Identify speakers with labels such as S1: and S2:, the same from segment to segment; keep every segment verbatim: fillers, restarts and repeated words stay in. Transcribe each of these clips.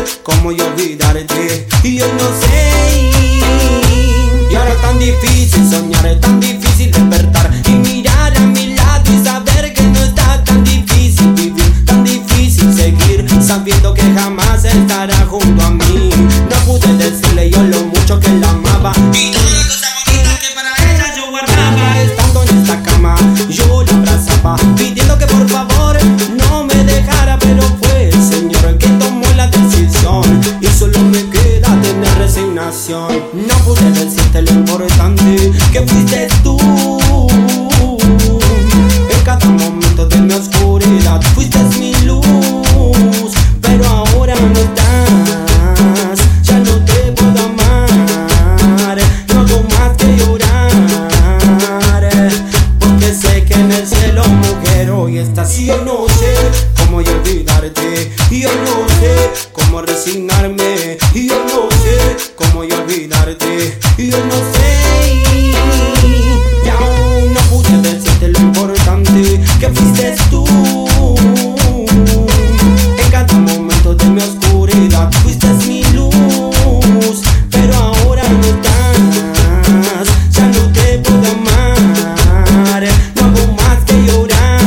S1: cómo yo olvidarte. Y yo no sé. Y ahora es tan difícil soñar, es tan difícil despertar y mirar a mi lado y saber que no está tan difícil vivir, tan difícil seguir, sabiendo que jamás estará junto a mí. No pude decirle yo lo mucho que la amaba y todas las cosas bonitas que para ella yo guardaba. Estando en esta cama yo la abrazaba, pidiendo que por favor no me dejara, pero fue el Señor el que tomó la decisión y solo me queda tener resignación. No pude decirte lo importante que fuiste tú en cada momento de mi oscuridad. Fuiste mi luz, pero ahora no estás. Ya no te puedo amar, no hago más que llorar, porque sé que en el cielo, mujer, hoy estás. Y yo no sé cómo yo olvidarte, y yo no sé cómo resignarme, y yo no sé cómo yo olvidarte, y yo no sé. Y aún no pude decirte lo importante que fuiste tú en cada momento de mi oscuridad. Fuiste mi luz, pero ahora no estás. Ya no te puedo amar, no hago más que llorar,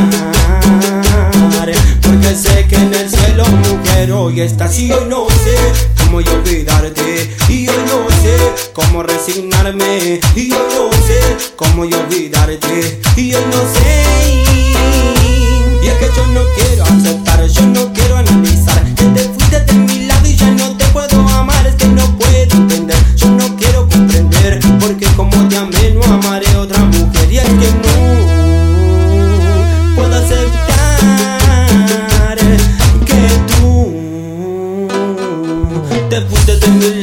S1: porque sé que en el cielo, mujer, hoy estás. Y yo no sé cómo yo olvidarte, y yo no sé cómo resignarme, y yo no sé cómo yo olvidarte, y yo no sé. Y es que yo no quiero aceptar, yo no quiero analizar que te fuiste de mi lado y ya no te puedo amar. Es que no puedo entender, yo no quiero comprender, porque como te amé no amaré a otra mujer. Y es que no puedo aceptar que tú te fuiste de mi lado.